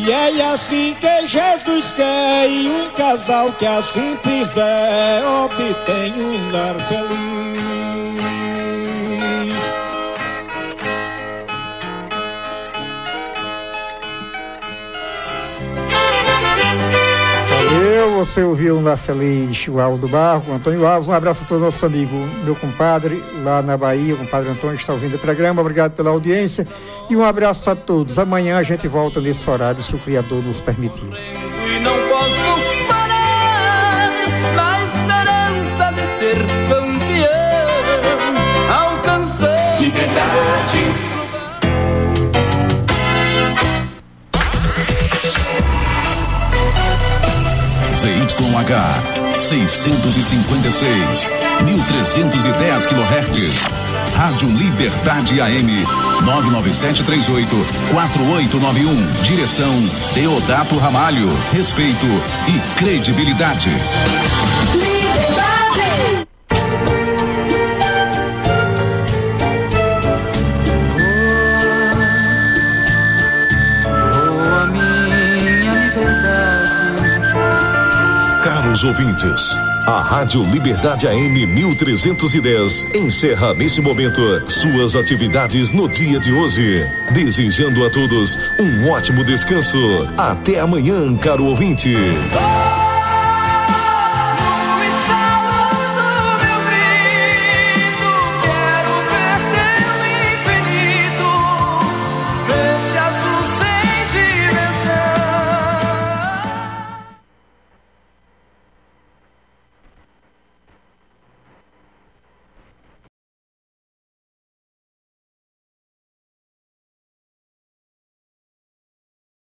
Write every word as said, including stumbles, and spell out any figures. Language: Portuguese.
E é assim que Jesus quer, e um casal que assim fizer obtém um lar feliz. Valeu, você ouviu um lar feliz de Chihuahua do Barro, Antônio Alves. Um abraço a todo nosso amigo, meu compadre lá na Bahia, o compadre Antônio está ouvindo o programa, obrigado pela audiência e um abraço a todos. Amanhã a gente volta nesse horário, se o Criador nos permitir. E não posso parar na esperança de ser campeão, alcançando liberdade. Z Y H seiscentos e cinquenta e seis, mil trezentos e dez quilohertz. Rádio Liberdade A M nove nove sete três oito quatro oito nove um. Direção Deodato Ramalho. Respeito e credibilidade. Liberdade. Voa minha liberdade. Caros ouvintes, a Rádio Liberdade A M mil trezentos e dez encerra nesse momento suas atividades no dia de hoje, desejando a todos um ótimo descanso. Até amanhã, caro ouvinte.